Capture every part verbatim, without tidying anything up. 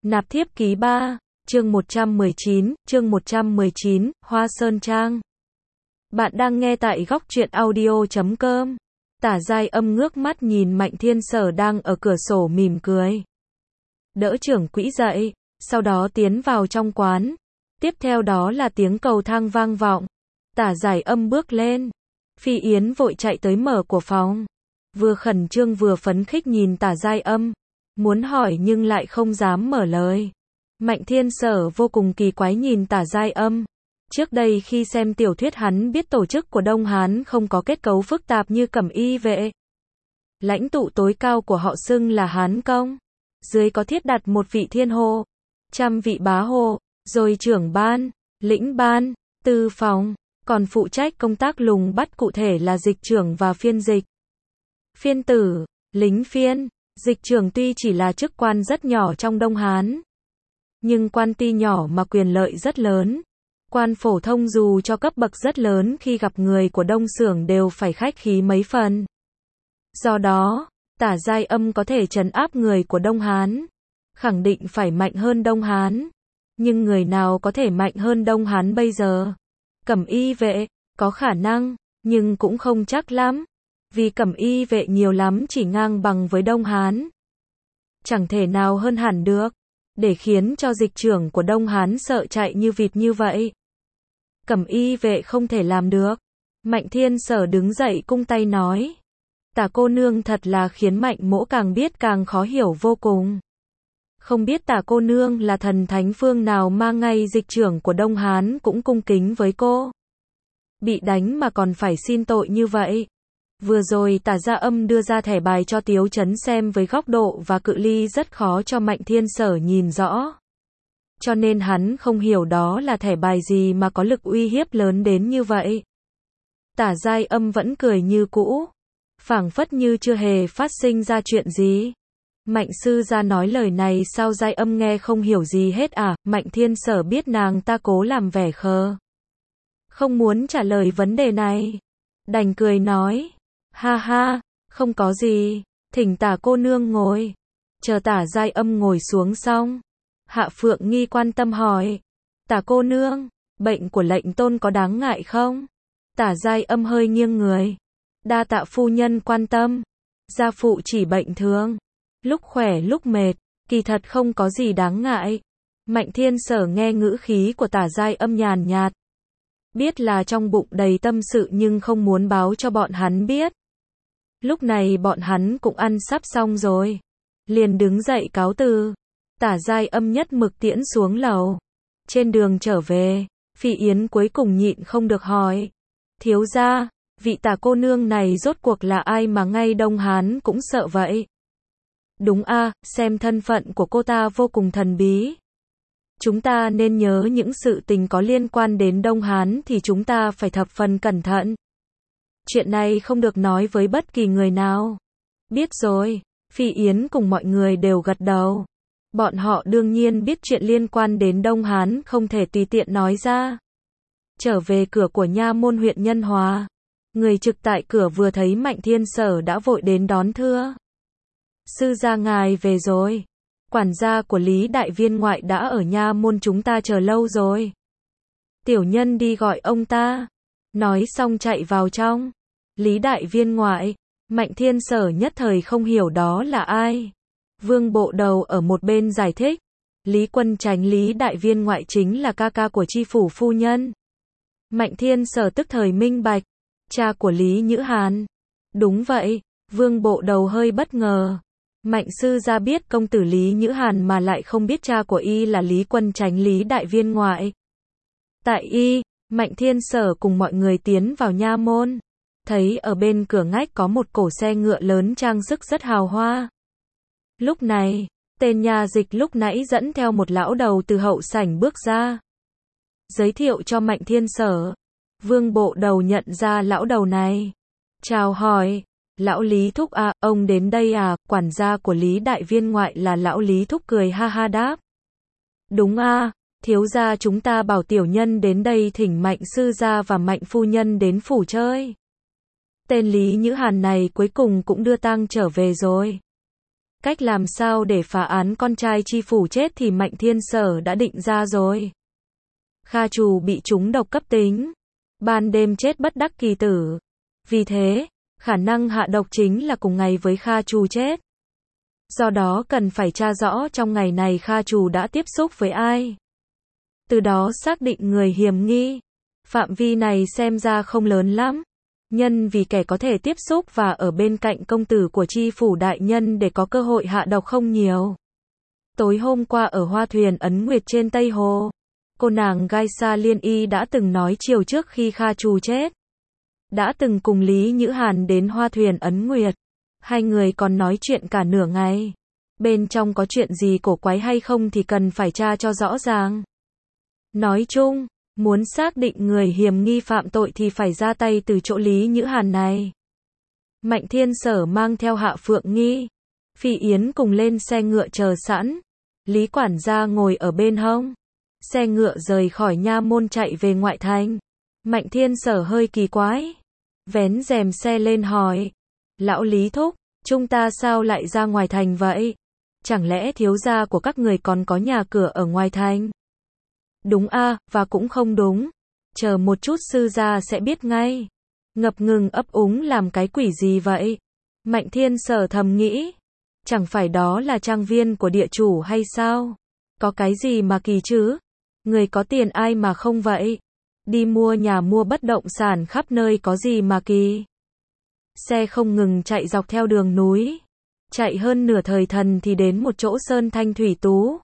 Nạp thiếp ký ba, chương một trăm mười chín, chương một trăm mười chín, Hoa Sơn Trang. Bạn đang nghe tại góc truyện audio chấm com. Tả Giai Âm ngước mắt nhìn Mạnh Thiên Sở đang ở cửa sổ mỉm cười. Đỡ trưởng quỹ dậy, sau đó tiến vào trong quán. Tiếp theo đó là tiếng cầu thang vang vọng. Tả Giai Âm bước lên. Phi Yến vội chạy tới mở của phòng. Vừa khẩn trương vừa phấn khích nhìn Tả Giai Âm. Muốn hỏi nhưng lại không dám mở lời. Mạnh Thiên Sở vô cùng kỳ quái nhìn Tả Giai Âm. Trước đây khi xem tiểu thuyết hắn biết tổ chức của Đông Hán không có kết cấu phức tạp như Cẩm Y vệ. Lãnh tụ tối cao của họ xưng là Hán Công. Dưới có thiết đặt một vị thiên hộ, trăm vị bá hộ, rồi trưởng ban, lĩnh ban, tư phòng, còn phụ trách công tác lùng bắt cụ thể là dịch trưởng và phiên dịch. Phiên tử, lính phiên, dịch trưởng tuy chỉ là chức quan rất nhỏ trong Đông Hán, nhưng quan ty nhỏ mà quyền lợi rất lớn. Quan phổ thông dù cho cấp bậc rất lớn khi gặp người của Đông Xưởng đều phải khách khí mấy phần. Do đó, Tả Giai Âm có thể trấn áp người của Đông Hán, khẳng định phải mạnh hơn Đông Hán. Nhưng người nào có thể mạnh hơn Đông Hán bây giờ? Cẩm Y vệ, có khả năng, nhưng cũng không chắc lắm. Vì Cẩm Y vệ nhiều lắm chỉ ngang bằng với Đông Hán. Chẳng thể nào hơn hẳn được. Để khiến cho dịch trưởng của Đông Hán sợ chạy như vịt như vậy. Cẩm Y vệ không thể làm được. Mạnh Thiên Sở đứng dậy cung tay nói. Tả cô nương thật là khiến Mạnh mỗ càng biết càng khó hiểu vô cùng. Không biết Tả cô nương là thần thánh phương nào mà ngay dịch trưởng của Đông Hán cũng cung kính với cô. Bị đánh mà còn phải xin tội như vậy. Vừa rồi Tả Gia Âm đưa ra thẻ bài cho Tiếu Chấn xem với góc độ và cự ly rất khó cho Mạnh Thiên Sở nhìn rõ. Cho nên hắn không hiểu đó là thẻ bài gì mà có lực uy hiếp lớn đến như vậy. Tả Giai Âm vẫn cười như cũ, phảng phất như chưa hề phát sinh ra chuyện gì. Mạnh sư gia nói lời này sao Giai Âm nghe không hiểu gì hết à? Mạnh Thiên Sở biết nàng ta cố làm vẻ khờ, không muốn trả lời vấn đề này, đành cười nói. Ha ha, không có gì, thỉnh Tả cô nương ngồi. Chờ Tả Giai Âm ngồi xuống xong, Hạ Phượng Nghi quan tâm hỏi. Tả cô nương, bệnh của lệnh tôn có đáng ngại không? Tả Giai Âm hơi nghiêng người. Đa tạ phu nhân quan tâm. Gia phụ chỉ bệnh thường, lúc khỏe lúc mệt, kỳ thật không có gì đáng ngại. Mạnh Thiên Sở nghe ngữ khí của Tả Giai Âm nhàn nhạt. Biết là trong bụng đầy tâm sự nhưng không muốn báo cho bọn hắn biết. Lúc này bọn hắn cũng ăn sắp xong rồi. Liền đứng dậy cáo từ. Tả Giai Âm nhất mực tiễn xuống lầu. Trên đường trở về, Phi Yến cuối cùng nhịn không được hỏi. Thiếu gia, vị Tả cô nương này rốt cuộc là ai mà ngay Đông Hán cũng sợ vậy? Đúng a, xem thân phận của cô ta vô cùng thần bí. Chúng ta nên nhớ những sự tình có liên quan đến Đông Hán thì chúng ta phải thập phần cẩn thận. Chuyện này không được nói với bất kỳ người nào. Biết rồi, Phi Yến cùng mọi người đều gật đầu. Bọn họ đương nhiên biết chuyện liên quan đến Đông Hán không thể tùy tiện nói ra. Trở về cửa của nha môn huyện Nhân Hòa. Người trực tại cửa vừa thấy Mạnh Thiên Sở đã vội đến đón thưa. Sư gia ngài về rồi. Quản gia của Lý Đại Viên ngoại đã ở nha môn chúng ta chờ lâu rồi. Tiểu nhân đi gọi ông ta. Nói xong chạy vào trong. Lý Đại Viên ngoại. Mạnh Thiên Sở nhất thời không hiểu đó là ai. Vương Bộ Đầu ở một bên giải thích. Lý Quân Chánh Lý Đại Viên ngoại chính là ca ca của tri phủ phu nhân. Mạnh Thiên Sở tức thời minh bạch. Cha của Lý Nhữ Hàn. Đúng vậy. Vương Bộ Đầu hơi bất ngờ. Mạnh sư gia biết công tử Lý Nhữ Hàn mà lại không biết cha của y là Lý Quân Chánh Lý Đại Viên ngoại. Tại y, Mạnh Thiên Sở cùng mọi người tiến vào nha môn. Thấy ở bên cửa ngách có một cổ xe ngựa lớn trang sức rất hào hoa. Lúc này, tên nha dịch lúc nãy dẫn theo một lão đầu từ hậu sảnh bước ra. Giới thiệu cho Mạnh Thiên Sở. Vương Bộ Đầu nhận ra lão đầu này. Chào hỏi. Lão Lý Thúc à, ông đến đây à? Quản gia của Lý Đại Viên ngoại là lão Lý Thúc cười ha ha đáp. Đúng à, thiếu gia chúng ta bảo tiểu nhân đến đây thỉnh Mạnh sư gia và Mạnh phu nhân đến phủ chơi. Tên Lý Nhữ Hàn này cuối cùng cũng đưa tang trở về rồi. Cách làm sao để phá án con trai chi phủ chết thì Mạnh Thiên Sở đã định ra rồi. Kha Trù bị trúng độc cấp tính, ban đêm chết bất đắc kỳ tử. Vì thế, khả năng hạ độc chính là cùng ngày với Kha Trù chết. Do đó cần phải tra rõ trong ngày này Kha Trù đã tiếp xúc với ai. Từ đó xác định người hiểm nghi. Phạm vi này xem ra không lớn lắm. Nhân vì kẻ có thể tiếp xúc và ở bên cạnh công tử của chi phủ đại nhân để có cơ hội hạ độc không nhiều. Tối hôm qua ở Hoa Thuyền Ấn Nguyệt trên Tây Hồ, cô nàng Gai Sa Liên Y đã từng nói chiều trước khi Kha Trù chết. Đã từng cùng Lý Nhữ Hàn đến Hoa Thuyền Ấn Nguyệt. Hai người còn nói chuyện cả nửa ngày. Bên trong có chuyện gì cổ quái hay không thì cần phải tra cho rõ ràng. Nói chung, muốn xác định người hiểm nghi phạm tội thì phải ra tay từ chỗ Lý Nhữ Hàn này. Mạnh Thiên Sở mang theo Hạ Phượng Nghi, Phi Yến cùng lên xe ngựa chờ sẵn. Lý quản gia ngồi ở bên hông. Xe ngựa rời khỏi nha môn chạy về ngoại thành. Mạnh Thiên Sở hơi kỳ quái. Vén rèm xe lên hỏi. Lão Lý thúc, chúng ta sao lại ra ngoài thành vậy? Chẳng lẽ thiếu gia của các người còn có nhà cửa ở ngoài thành? Đúng a, à, và cũng không đúng. Chờ một chút sư gia sẽ biết ngay. Ngập ngừng ấp úng làm cái quỷ gì vậy? Mạnh Thiên Sở thầm nghĩ. Chẳng phải đó là trang viên của địa chủ hay sao? Có cái gì mà kỳ chứ? Người có tiền ai mà không vậy? Đi mua nhà mua bất động sản khắp nơi có gì mà kỳ? Xe không ngừng chạy dọc theo đường núi. Chạy hơn nửa thời thần thì đến một chỗ sơn thanh thủy tú.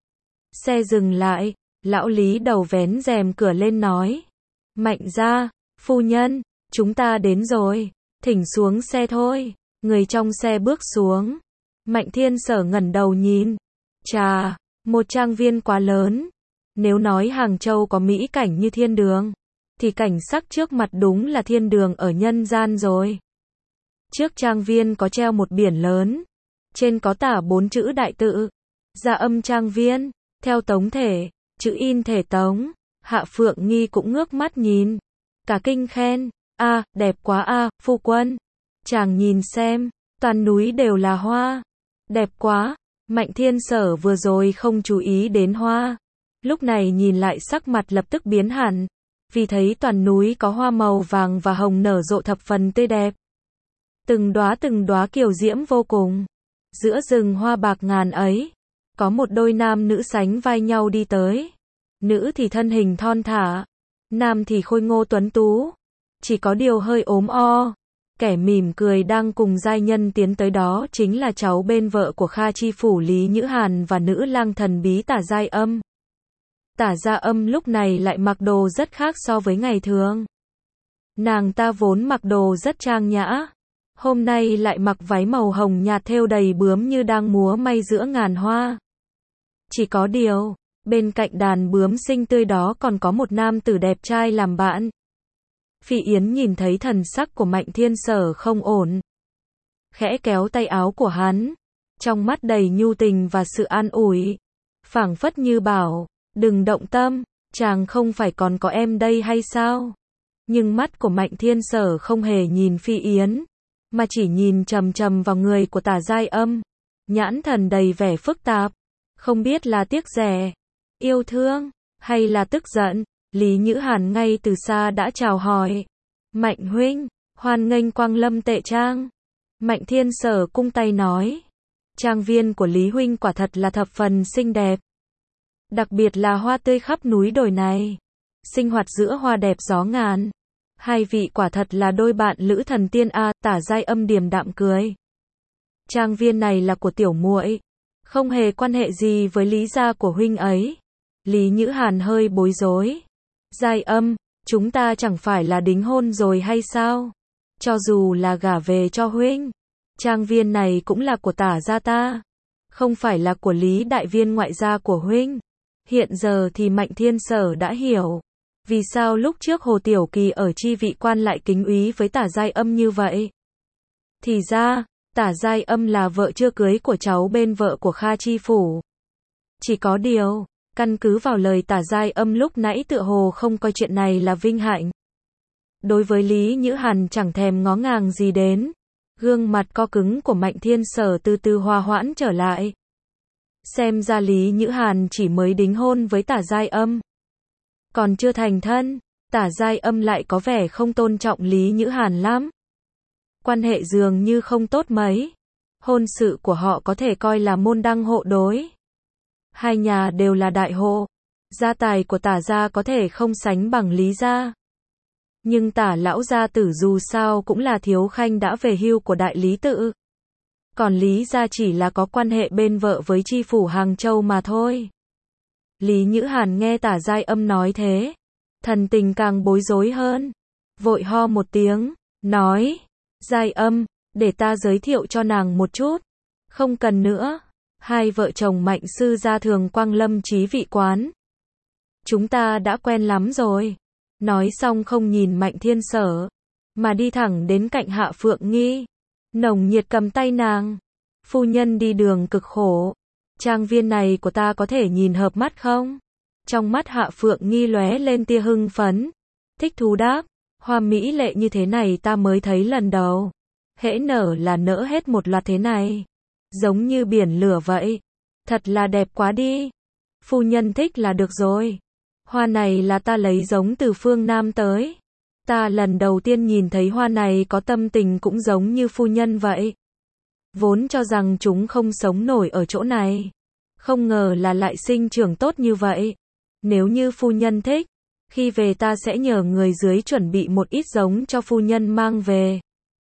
Xe dừng lại, lão Lý đầu vén rèm cửa lên nói. Mạnh gia, phu nhân, chúng ta đến rồi, thỉnh xuống xe thôi. Người trong xe bước xuống. Mạnh Thiên Sở ngẩng đầu nhìn. Chà, một trang viên quá lớn. Nếu nói Hàng Châu có mỹ cảnh như thiên đường, thì cảnh sắc trước mặt đúng là thiên đường ở nhân gian rồi. Trước trang viên có treo một biển lớn. Trên có tả bốn chữ đại tự. Gia Âm trang viên. Theo tống thể. Chữ in thể tống. Hạ Phượng Nghi cũng ngước mắt nhìn. Cả kinh khen. A, à, đẹp quá a, à, phu quân. Chàng nhìn xem. Toàn núi đều là hoa. Đẹp quá. Mạnh Thiên Sở vừa rồi không chú ý đến hoa. Lúc này nhìn lại sắc mặt lập tức biến hẳn. Vì thấy toàn núi có hoa màu vàng và hồng nở rộ thập phần tươi đẹp. Từng đóa từng đóa kiều diễm vô cùng. Giữa rừng hoa bạc ngàn ấy, có một đôi nam nữ sánh vai nhau đi tới. Nữ thì thân hình thon thả, nam thì khôi ngô tuấn tú. Chỉ có điều hơi ốm o. Kẻ mỉm cười đang cùng giai nhân tiến tới đó chính là cháu bên vợ của Kha chi phủ Lý Nhữ Hàn và nữ lang thần bí Tả Giai Âm. Tả Gia Âm lúc này lại mặc đồ rất khác so với ngày thường. Nàng ta vốn mặc đồ rất trang nhã. Hôm nay lại mặc váy màu hồng nhạt thêu đầy bướm như đang múa may giữa ngàn hoa. Chỉ có điều, bên cạnh đàn bướm xinh tươi đó còn có một nam tử đẹp trai làm bạn. Phi Yến nhìn thấy thần sắc của Mạnh Thiên Sở không ổn. Khẽ kéo tay áo của hắn. Trong mắt đầy nhu tình và sự an ủi. Phảng phất như bảo, đừng động tâm, chàng không phải còn có em đây hay sao? Nhưng mắt của Mạnh Thiên Sở không hề nhìn Phi Yến. Mà chỉ nhìn chằm chằm vào người của Tả Giai Âm. Nhãn thần đầy vẻ phức tạp. Không biết là tiếc rẻ, yêu thương, hay là tức giận. Lý Nhữ Hàn ngay từ xa đã chào hỏi. Mạnh huynh, hoan nghênh quang lâm Tệ Trang. Mạnh Thiên Sở cung tay nói. Trang viên của Lý huynh quả thật là thập phần xinh đẹp. Đặc biệt là hoa tươi khắp núi đồi này. Sinh hoạt giữa hoa đẹp gió ngàn. Hai vị quả thật là đôi bạn lữ thần tiên a. Tả Giai Âm điềm đạm cười. Trang viên này là của tiểu muội, không hề quan hệ gì với Lý gia của huynh ấy. Lý Nhữ Hàn hơi bối rối. Giai Âm, chúng ta chẳng phải là đính hôn rồi hay sao? Cho dù là gả về cho huynh, trang viên này cũng là của Tả gia ta, không phải là của Lý đại viên ngoại gia của huynh. Hiện giờ thì Mạnh Thiên Sở đã hiểu. Vì sao lúc trước Hồ Tiểu Kỳ ở chi vị quan lại kính úy với Tả Giai Âm như vậy? Thì ra, Tả Giai Âm là vợ chưa cưới của cháu bên vợ của Kha chi phủ. Chỉ có điều, căn cứ vào lời Tả Giai Âm lúc nãy tựa hồ không coi chuyện này là vinh hạnh. Đối với Lý Nhữ Hàn chẳng thèm ngó ngàng gì đến. Gương mặt co cứng của Mạnh Thiên Sở từ từ hòa hoãn trở lại. Xem ra Lý Nhữ Hàn chỉ mới đính hôn với Tả Giai Âm. Còn chưa thành thân, Tả Giai Âm lại có vẻ không tôn trọng Lý Nhữ Hàn lắm. Quan hệ dường như không tốt mấy. Hôn sự của họ có thể coi là môn đăng hộ đối. Hai nhà đều là đại hộ. Gia tài của Tả gia có thể không sánh bằng Lý gia. Nhưng Tả lão gia tử dù sao cũng là thiếu khanh đã về hưu của đại lý tự. Còn Lý gia chỉ là có quan hệ bên vợ với tri phủ Hàng Châu mà thôi. Lý Nhữ Hàn nghe Tả Giai Âm nói thế, thần tình càng bối rối hơn. Vội ho một tiếng, nói, Giai Âm, để ta giới thiệu cho nàng một chút. Không cần nữa, hai vợ chồng Mạnh sư gia thường quang lâm trí vị quán. Chúng ta đã quen lắm rồi. Nói xong không nhìn Mạnh Thiên Sở, mà đi thẳng đến cạnh Hạ Phượng Nghi. Nồng nhiệt cầm tay nàng. Phu nhân đi đường cực khổ. Trang viên này của ta có thể nhìn hợp mắt không? Trong mắt Hạ Phượng Nghi lóe lên tia hưng phấn. Thích thú đáp, hoa mỹ lệ như thế này ta mới thấy lần đầu. Hễ nở là nở hết một loạt thế này. Giống như biển lửa vậy. Thật là đẹp quá đi. Phu nhân thích là được rồi. Hoa này là ta lấy giống từ phương Nam tới. Ta lần đầu tiên nhìn thấy hoa này có tâm tình cũng giống như phu nhân vậy. Vốn cho rằng chúng không sống nổi ở chỗ này. Không ngờ là lại sinh trưởng tốt như vậy. Nếu như phu nhân thích, khi về ta sẽ nhờ người dưới chuẩn bị một ít giống cho phu nhân mang về.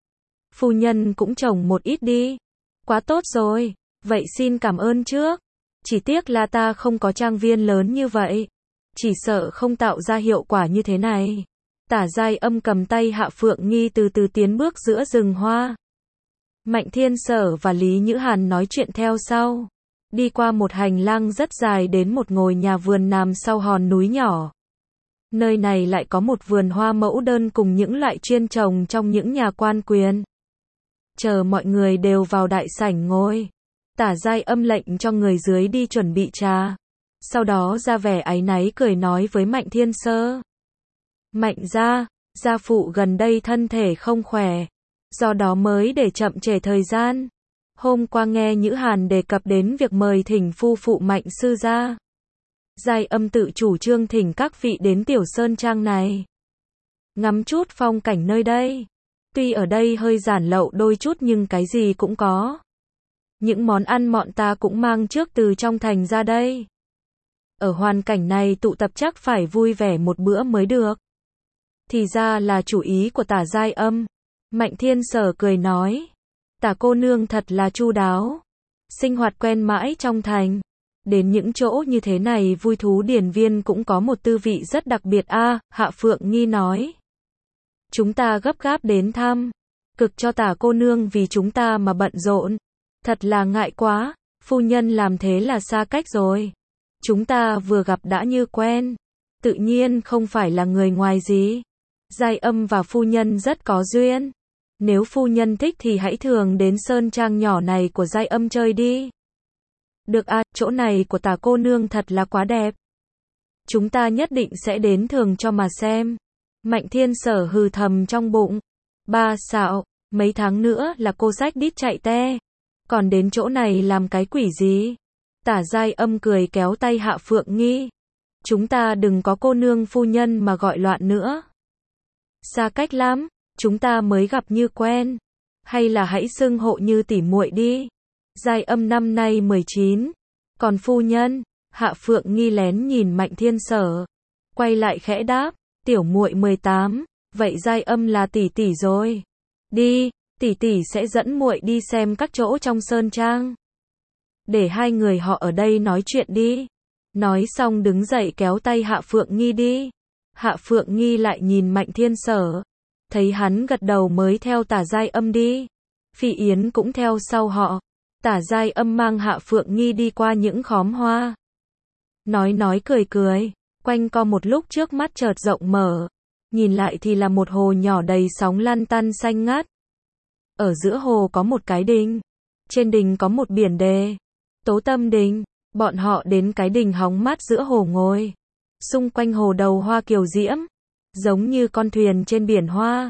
Phu nhân cũng trồng một ít đi. Quá tốt rồi, vậy xin cảm ơn trước. Chỉ tiếc là ta không có trang viên lớn như vậy. Chỉ sợ không tạo ra hiệu quả như thế này. Tả Giai Âm cầm tay Hạ Phượng Nghi từ từ tiến bước giữa rừng hoa. Mạnh Thiên Sở và Lý Nhữ Hàn nói chuyện theo sau. Đi qua một hành lang rất dài đến một ngôi nhà vườn nằm sau hòn núi nhỏ. Nơi này lại có một vườn hoa mẫu đơn cùng những loại chuyên trồng trong những nhà quan quyền. Chờ mọi người đều vào đại sảnh ngồi. Tả Giai Âm lệnh cho người dưới đi chuẩn bị trà. Sau đó ra vẻ áy náy cười nói với Mạnh Thiên Sơ. Mạnh gia, gia phụ gần đây thân thể không khỏe. Do đó mới để chậm trễ thời gian. Hôm qua nghe Nhữ Hàn đề cập đến việc mời thỉnh phu phụ Mạnh sư gia. Giai Âm tự chủ trương thỉnh các vị đến Tiểu Sơn Trang này. Ngắm chút phong cảnh nơi đây. Tuy ở đây hơi giản lậu đôi chút nhưng cái gì cũng có. Những món ăn mọn ta cũng mang trước từ trong thành ra đây. Ở hoàn cảnh này tụ tập chắc phải vui vẻ một bữa mới được. Thì ra là chủ ý của Tả Giai Âm. Mạnh Thiên Sở cười nói. Tả cô nương thật là chu đáo. Sinh hoạt quen mãi trong thành. Đến những chỗ như thế này vui thú điển viên cũng có một tư vị rất đặc biệt a. À, Hạ Phượng Nghi nói. Chúng ta gấp gáp đến thăm. Cực cho Tả cô nương vì chúng ta mà bận rộn. Thật là ngại quá. Phu nhân làm thế là xa cách rồi. Chúng ta vừa gặp đã như quen. Tự nhiên không phải là người ngoài gì. Giai Âm và phu nhân rất có duyên. Nếu phu nhân thích thì hãy thường đến sơn trang nhỏ này của Giai Âm chơi đi. Được à, chỗ này của Tả cô nương thật là quá đẹp. Chúng ta nhất định sẽ đến thường cho mà xem. Mạnh Thiên Sở hừ thầm trong bụng. Ba xạo, mấy tháng nữa là cô xách đít chạy te. Còn đến chỗ này làm cái quỷ gì? Tả Giai Âm cười kéo tay Hạ Phượng Nghi. Chúng ta đừng có cô nương phu nhân mà gọi loạn nữa. Xa cách lắm, chúng ta mới gặp như quen. Hay là hãy xưng hộ như tỉ muội đi. Giai Âm năm nay mười chín. Còn phu nhân, Hạ Phượng Nghi lén nhìn Mạnh Thiên Sở. Quay lại khẽ đáp, tiểu muội mười tám. Vậy Giai Âm là tỷ tỷ rồi. Đi, tỷ tỷ sẽ dẫn muội đi xem các chỗ trong sơn trang. Để hai người họ ở đây nói chuyện đi. Nói xong đứng dậy kéo tay Hạ Phượng Nghi đi. Hạ Phượng Nghi lại nhìn Mạnh Thiên Sở. Thấy hắn gật đầu mới theo Tả Giai Âm đi. Phi Yến cũng theo sau họ. Tả Giai Âm mang Hạ Phượng Nghi đi qua những khóm hoa. Nói nói cười cười. Quanh co một lúc trước mắt chợt rộng mở. Nhìn lại thì là một hồ nhỏ đầy sóng lăn tăn xanh ngắt. Ở giữa hồ có một cái đình. Trên đình có một biển đề. Tố Tâm Đình. Bọn họ đến cái đình hóng mát giữa hồ ngồi. Xung quanh hồ đầu hoa kiều diễm. Giống như con thuyền trên biển hoa.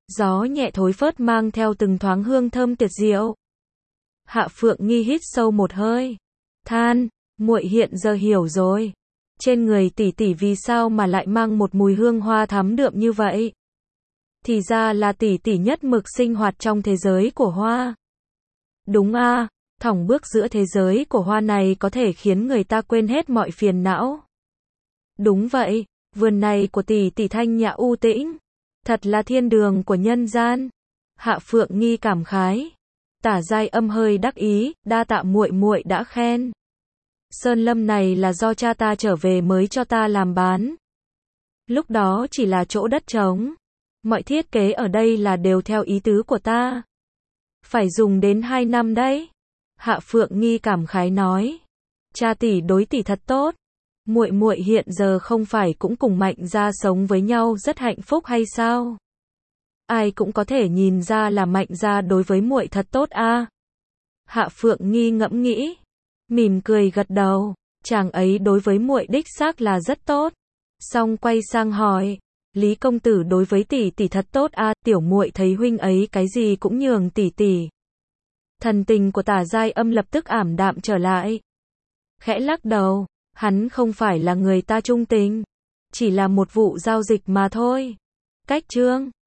Gió nhẹ thối phớt mang theo từng thoáng hương thơm tuyệt diệu. Hạ Phượng Nghi hít sâu một hơi, than, muội hiện giờ hiểu rồi. Trên người tỷ tỷ vì sao mà lại mang một mùi hương hoa thắm đượm như vậy? Thì ra là tỷ tỷ nhất mực sinh hoạt trong thế giới của hoa. Đúng a, à, thõng bước giữa thế giới của hoa này có thể khiến người ta quên hết mọi phiền não. Đúng vậy, vườn này của tỷ tỷ thanh nhã u tĩnh, thật là thiên đường của nhân gian. Hạ Phượng Nghi cảm khái. Tả Giai Âm hơi đắc ý, đa tạ muội muội đã khen. Sơn lâm này là do cha ta trở về mới cho ta làm bán. Lúc đó chỉ là chỗ đất trống. Mọi thiết kế ở đây là đều theo ý tứ của ta. Phải dùng đến hai năm đấy. Hạ Phượng Nghi cảm khái nói. Cha tỷ đối tỷ thật tốt. Muội muội hiện giờ không phải cũng cùng Mạnh gia sống với nhau rất hạnh phúc hay sao? Ai cũng có thể nhìn ra là Mạnh gia đối với muội thật tốt a. À? Hạ Phượng Nghi ngẫm nghĩ, mỉm cười gật đầu, chàng ấy đối với muội đích xác là rất tốt. Xong quay sang hỏi, Lý công tử đối với tỷ tỷ thật tốt a, à? Tiểu muội thấy huynh ấy cái gì cũng nhường tỷ tỷ. Thần tình của Tả Giai Âm lập tức ảm đạm trở lại. Khẽ lắc đầu, hắn không phải là người ta trung tình, chỉ là một vụ giao dịch mà thôi. Cách chương